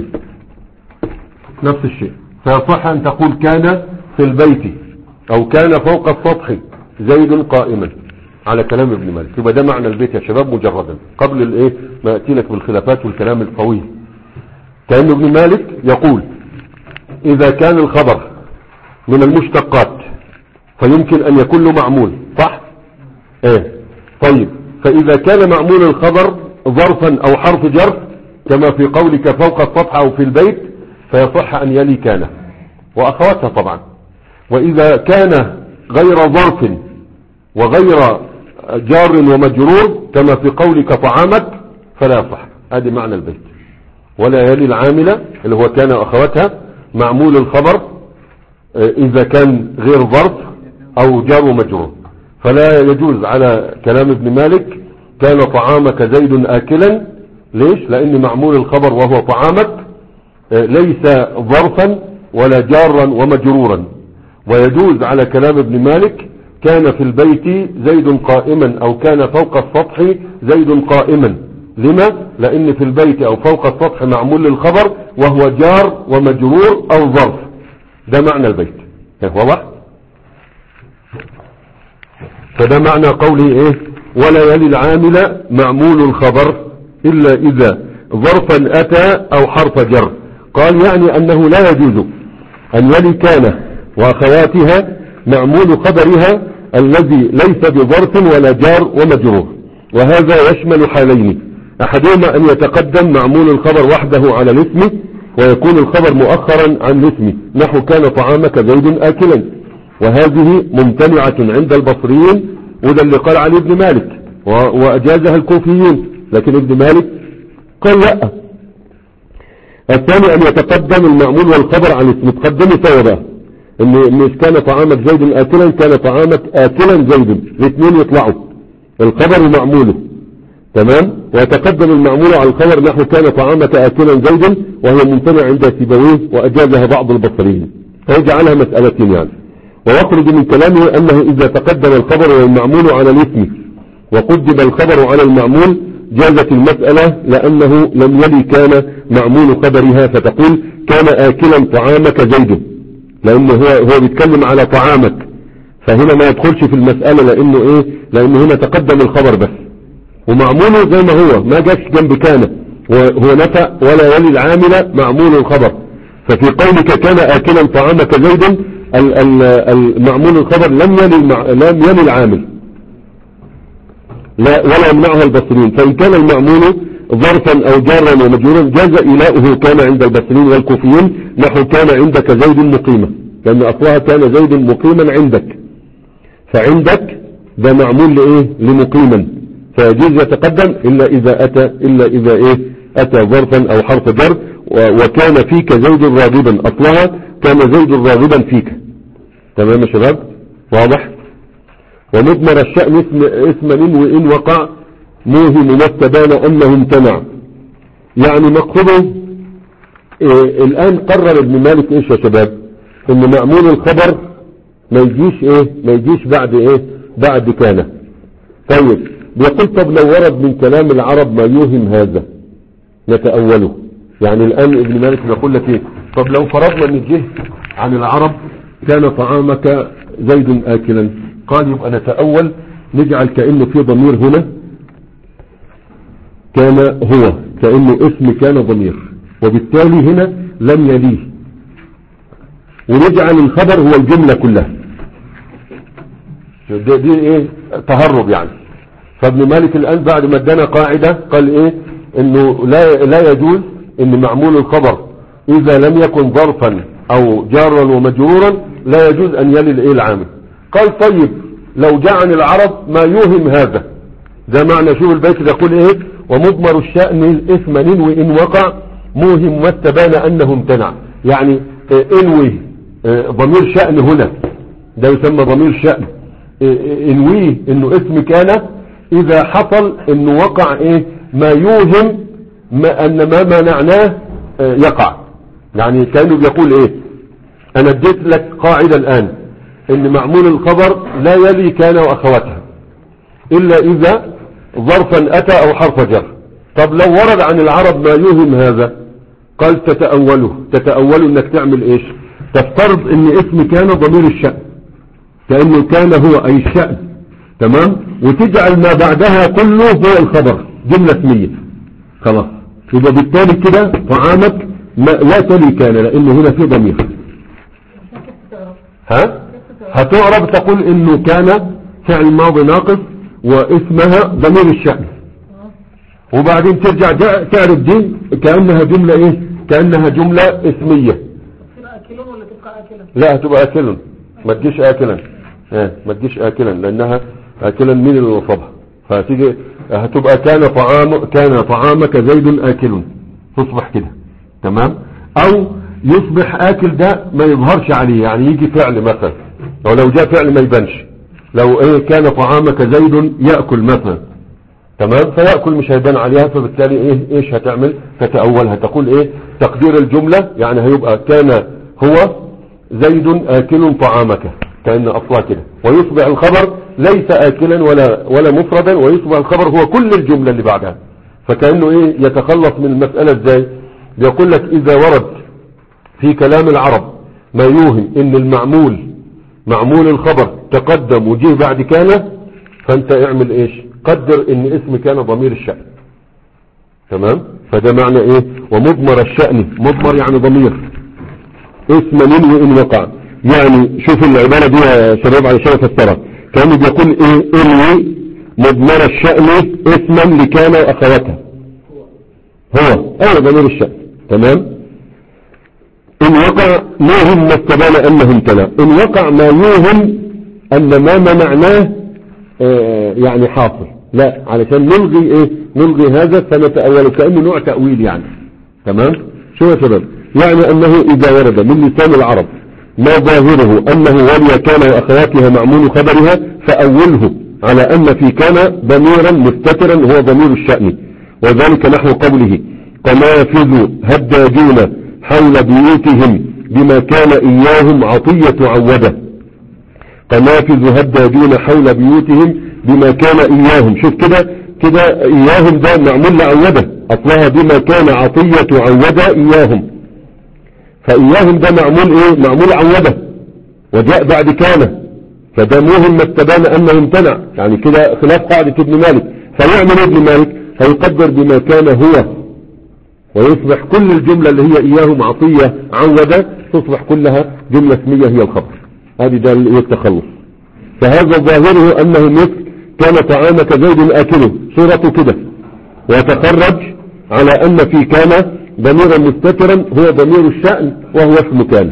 نفس الشيء. فيصح أن تقول كان في البيت أو كان فوق السطح زيد قائما، على كلام ابن مالك. يبقى ده معنى البيت يا شباب مجردا، قبل الايه ما يأتي لك بالخلافات والكلام الطويل. كأن ابن مالك يقول إذا كان الخبر من المشتقات فيمكن أن يكون له معمول، صح؟ ايه طيب، فإذا كان معمول الخبر ظرفا أو حرف جر كما في قولك فوق السطح أو في البيت، فيصح أن يلي كان وأخواتها طبعا. وإذا كان غير ظرف وغير جار ومجرور كما في قولك طعامك فلا يصح. هذه معنى البيت. ولا يلي العاملة اللي هو كان وأخواتها معمول الخبر إذا كان غير ظرف أو جار ومجرور، فلا يجوز على كلام ابن مالك كان طعامك زيد آكلا. ليش؟ لأن معمول الخبر وهو طعامك ليس ظرفا ولا جارا ومجرورا. ويجوز على كلام ابن مالك كان في البيت زيد قائما أو كان فوق السطح زيد قائما. لما؟ لأن في البيت أو فوق السطح معمول للخبر وهو جار ومجرور أو ظرف، ده معنى البيت. واضح؟ فده معنى قوله ايه؟ ولا يلي العامل معمول الخبر إلا إذا ظرفا أتى أو حرف جر. قال يعني أنه لا يجوز أن يلي كان وأخواتها معمول خبرها الذي ليس بظرف ولا جار ومجرور. وهذا يشمل حالين: أحدهما أن يتقدم معمول الخبر وحده على الاسم ويكون الخبر مؤخرا عن الاسم، نحو كان طعامك زيد آكلا، وهذه ممتنعة عند البصريين، وده اللي قال عليه ابن مالك وأجازها الكوفيين، لكن ابن مالك قال لا. الثاني أن يتقدم المعمول والخبر عن الاسم، تقدموا سوا بقى، ان مش كان طعامك زيد آكلا، كان طعامك آكلا زيد، الاثنين يطلعوا الخبر ومعموله. تمام. ويتقدم المعمول على الخبر نحو كان طعامك آكلا زيد، وهي ممتنع عند سيبويه وأجازها بعض البصريين، فيجعلها مسألتين يعني. ويخرج من كلامه أنه إذا تقدم الخبر والمعمول على الاسم وقدم الخبر على المعمول جازت المسألة، لأنه لم يلي كان معمول خبرها، فتقول كان آكلا طعامك زيد، لأنه هو, هو بيتكلم على طعامك، فهنا ما يدخلش في المسألة، لأنه إيه؟ لأنه هنا تقدم الخبر بس، ومعموله زي ما هو ما جاش جنب كان، وهو نفع ولا يلي العامل معمول الخبر. ففي قولك كان آكلا طعامك زيد المعمول الخبر لم يلي لم يلي العامل، لا ولا يمنعها البصريين. فإن كان المعمول ظرفا أو جارا ومجرورا جاز إيلاؤه كان عند البصريين والكوفيين نحو كان عندك زيد مقيمة، لأن أصلها كان زيد مقيما عندك، فعندك ده معمول لإيه؟ لمقيما، فيجوز يتقدم إلا إذا أتى إلا إذا إيه؟ أتى ظرفا أو حرف جر. وكان فيك زيد راغبا، أصلها كان زيد راغبا فيك. تمام يا شباب؟ واضح؟ ومضمر الشأن اسم, اسم من وإن وقع موهم ما استبان أنه امتنع. يعني مقصده إيه؟ الآن قرر ابن مالك إيش يا شباب؟ إن معمول الخبر ما يجيش إيه؟ ما يجيش بعد إيه؟ بعد كان. طيب بيقول طب لو ورد من كلام العرب ما يوهم هذا نتأوله. يعني الآن ابن مالك بيقول لك إيه؟ طب لو فرضنا ان جه عن العرب كان طعامك زيد آكلا، قال يبقى نتأول نجعل كأنه في ضمير هنا، كان هو كأنه اسم كان ضمير، وبالتالي هنا لم يليه، ونجعل الخبر هو الجملة كلها. دي, دي ايه؟ تهرب يعني. فابن مالك الآن بعد ما ادانا قاعدة قال ايه؟ انه لا, لا يجوز ان معمول الخبر اذا لم يكن ظرفا او جارا ومجرورا لا يجوز ان يلي الايه العامل. قال طيب لو جاء عن العرب ما يوهم هذا، ده معنى شوف البيت يقول ايه؟ ومضمر الشأن الاسم من وان وقع موهم ما استبان انه امتنع. يعني انوي ضمير شأن هنا، ده يسمى ضمير شأن، انويه انه اسم كان اذا حصل انه وقع ايه؟ ما يوهم ما ان ما منعناه يقع. يعني كانوا بيقول ايه؟ انا اديت لك قاعدة الان ان معمول الخبر لا يلي كان واخواتها الا اذا ظرفا اتى او حرف جر. طب لو ورد عن العرب ما يوهم هذا، قال تتأوله. تتأوله انك تعمل ايش؟ تفترض ان اسم كان ضمير الشأن، كأنه كان هو اي الشأن، تمام، وتجعل ما بعدها كله هو الخبر، جملة اسمية، خلاص. يبقى بالتالي كده طعامك لا تلي كان، لانه هنا في ضمير. ها هتعرب تقول انه كان فعل ماضي ناقص واسمها ضمير الشأن، وبعدين ترجع تعرف دي كأنها جملة ايه؟ كأنها جملة اسمية. اكلون ولا تبقى اكلا؟ لا هتبقى اكلا، ما تجيش اكلا، اه ما تجيش اكلا لانها اكلا مين اللي نصبها؟ فهتيجي هتبقى كان طعام كان طعامك زيد آكل، تصبح كده، تمام. او يصبح آكل ده ما يظهرش عليه، يعني يجي فعل مثلا، او لو جاء فعل ما يبانش، لو ايه كان طعامك زيد يأكل مثلا، تمام، فيأكل مش هيبان عليها، فبالتالي ايه ايش هتعمل؟ تتأولها، تقول ايه؟ تقدير الجملة يعني هيبقى كان هو زيد آكل طعامك، كأن أصلها كده، ويصبح الخبر ليس آكلا ولا ولا مفردا، ويصبح الخبر هو كل الجملة اللي بعدها. فكأنه ايه؟ يتخلص من المسألة ازاي؟ بيقول لك اذا ورد في كلام العرب ما يوهم ان المعمول معمول الخبر تقدم وجيه بعد كان، فانت اعمل ايش؟ قدر ان اسم كان ضمير الشأن، تمام. فده معنى ايه؟ ومضمر الشأن، مضمر يعني ضمير، اسم من وان وقع. يعني شوف العبارة دي يا شباب على شرف السرى، كانوا بيقول ايه؟ اني مضمر الشأن اسما لكان واخواتها، هو ايه ضمير الشأن، تمام. ان وقع موهم ما استبان انه امتنع. ان وقع ما يوهم ان ما منعناه اه يعني حاصل، لا علشان نلغي ايه؟ نلغي هذا فنتأول، كأنه نوع تأويل يعني، تمام. شو يا شباب؟ يعني انه اذا ورد من لسان العرب ما ظاهره أنه ولي كان وأخواتها معمول خبرها فأوله على أن في كان ضميرا مستترا هو ضمير الشأن، وذلك نحو قوله قنافذ هدادون حول بيوتهم بما كان إياهم عطية عوده. قنافذ هدادون حول بيوتهم بما كان إياهم، شوف كده كده إياهم ده معمول لعوده، أصلها بما كان عطية عوده إياهم، فإياهم ده معمول إيه؟ معمول عوده وجاء بعد كان، فده موهم ما استبان أنه امتنع، يعني كده خلاف قاعدة ابن مالك. فيعمل ابن مالك هيقدر بما كان هو، ويصبح كل الجملة اللي هي إياهم عطية عودة تصبح كلها جملة اسمية هي الخبر. هذه ده التخلص. فهذا ظاهره أنه مثل كان طعامك زيد آكله، صورته كده، وتخرج على أن في كان ضميرا مستترا هو ضمير الشأن وهو اسم كان.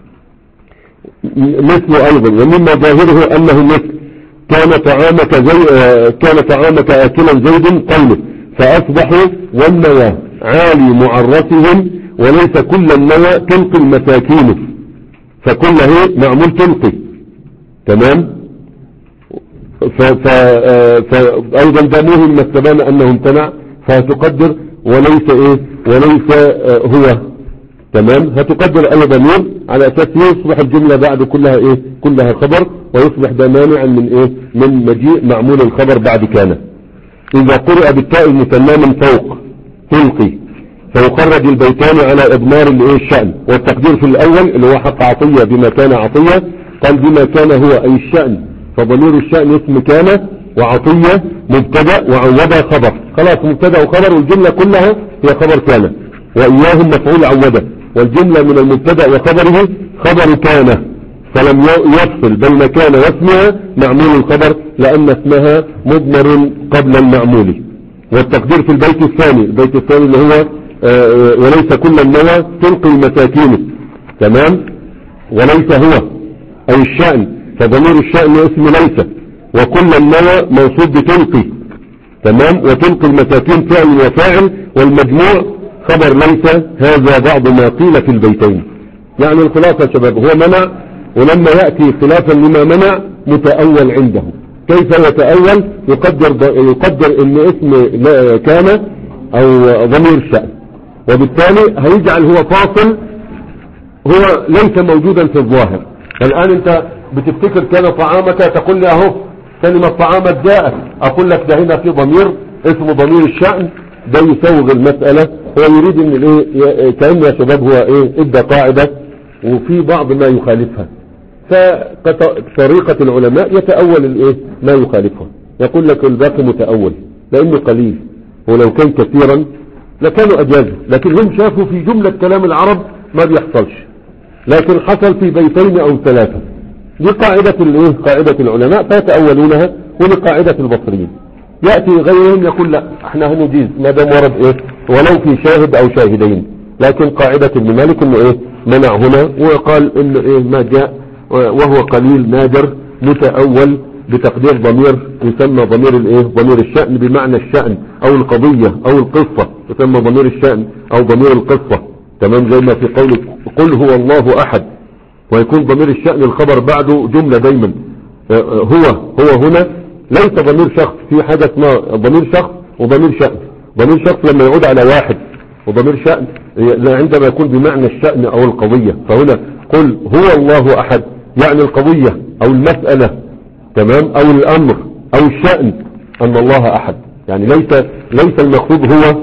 مثل أيضا ومما ظاهره أنه مثل كان طعامك زي كان طعامك آكلا زيد قوله فأصبحوا والنوى عالي معرسهم وليس كل النوى تلقي المساكين، فكله معمول تلقي، تمام. فأيضا داموه ما استبان أنه امتنع فهتقدر وليس إيه وليس آه هو، تمام. هتقدر أي ضمير على أساس يصبح الجملة بعد كلها إيه كلها خبر، ويصبح ده مانعا من إيه من مجيء معمول الخبر بعد كان. إذا قرأ بالتاء المثنى من فوق تلقي فيخرج البيتان على إضمار الإيه الشأن، والتقدير في الأول اللي هو حق عطية بما كان عطية، قال بما كان هو أي الشأن، فضمير الشأن اسم كان، وعطية مبتدأ وعودها خبر، خلاص مبتدأ وخبر والجملة كلها هي خبر كان، وإياهم مفعول عودة، والجملة من المبتدأ وخبره خبر كان، فلم يفصل بين كان واسمها معمول الخبر لأن اسمها مضمر قبل المعمول. والتقدير في البيت الثاني، البيت الثاني اللي هو آه وليس كل النوى تلقي المساكين، تمام. وليس هو أي الشأن، فضمير الشأن اسم ليس، وكل النوى موصوب بتلقي، تمام. وتلقي المساكين فعل وفاعل، والمجموع خبر ليس. هذا بعض ما قيل في البيتين. يعني الخلاصة يا شباب هو منع، ولما يأتي خلافا لما منع متأول عنده. كيف يتأول؟ يقدر يقدر ان اسم كان او ضمير شأن، وبالتالي هيجعل هو فاصل هو ليس موجودا في الظاهر. فالآن انت بتفتكر كان طعامك تقول لي اهو كلمة طعامك جاءت، اقول لك ده هنا في ضمير اسمه ضمير الشأن، ده يسوغ المسألة. هو يريد ان الايه كأن يا شباب هو ايه ادى قاعدة وفي بعض ما يخالفها، فطريقة العلماء يتأول الايه ما يخالفها، يقول لك الباقي متأول لانه قليل، ولو كان كثيرا لكانوا اجازوا، لكن هم شافوا في جملة كلام العرب ما بيحصلش، لكن حصل في بيتين او ثلاثة. دي قاعدة الايه قاعدة العلماء فيتأولونها، ولقاعدة البصريين. يأتي غيرهم يقول لا احنا هنجيز ما دام ورد ايه ولو في شاهد او شاهدين، لكن قاعدة ابن مالك انه ايه منع هنا، وقال انه ايه ما جاء وهو قليل نادر متأول بتقدير ضمير يسمى ضمير الايه ضمير الشأن بمعنى الشأن او القضية او القصة، يسمى ضمير الشأن او ضمير القصة، تمام. زي ما في قوله قل هو الله احد، ويكون ضمير الشأن الخبر بعده جملة دايما. هو هو هنا ليس ضمير شخص، في حاجة اسمها ضمير شخص وضمير شأن. ضمير شخص لما يعود على واحد، وضمير شأن عندما يكون بمعنى الشأن او القضية. فهنا قل هو الله احد يعني القضية او المسألة، تمام، او الامر او الشأن ان الله احد، يعني ليس ليس المقصود هو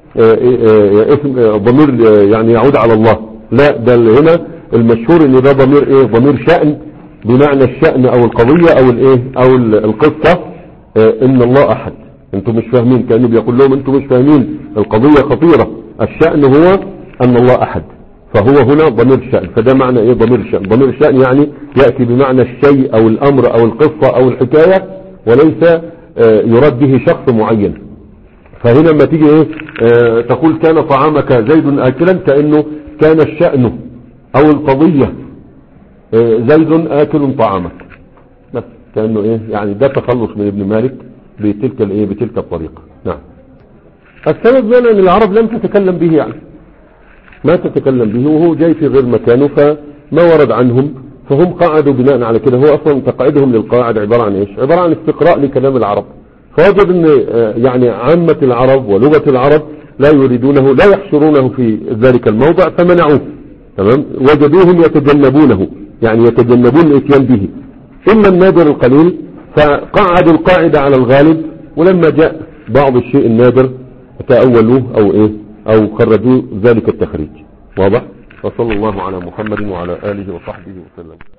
اسم ضمير يعني يعود على الله، لا ده هنا المشهور ان ده ضمير ايه ضمير شأن بمعنى الشأن او القضية او الايه او القصة. ان الله احد، انتم مش فاهمين، كأنه بيقول لهم انتم مش فاهمين القضية خطيرة، الشأن هو ان الله احد، فهو هنا ضمير شأن. فده معنى ايه ضمير شأن؟ ضمير شأن يعني يأتي بمعنى الشيء او الامر او القصة او الحكاية، وليس يراد به شخص معين. فهنا لما تيجي ايه اه تقول كان طعامك زيد آكلا، كأنه كان الشأن او القضية اه زيد آكل طعامك، بس كأنه ايه يعني ده تخلص من ابن مالك بتلك الايه بتلك الطريقة. نعم. السبب من ان العرب لم تتكلم به، يعني ما تتكلم به وهو جاي في غير مكانه، ما ورد عنهم، فهم قعدوا بناء على كده. هو اصلا تقاعدهم للقواعد عبارة عن ايش؟ عبارة عن استقراء لكلام العرب. فوجد ان يعني عامة العرب ولغة العرب لا يريدونه، لا يحشرونه في ذلك الموضع، فمنعوه. تمام. وجدوهم يتجنبونه، يعني يتجنبون الاتيان به الا النادر القليل، فقعدوا القاعدة على الغالب، ولما جاء بعض الشيء النادر تأولوه او ايه او خرجوا ذلك التخريج. واضح؟ وصلى الله على محمد وعلى آله وصحبه وسلم.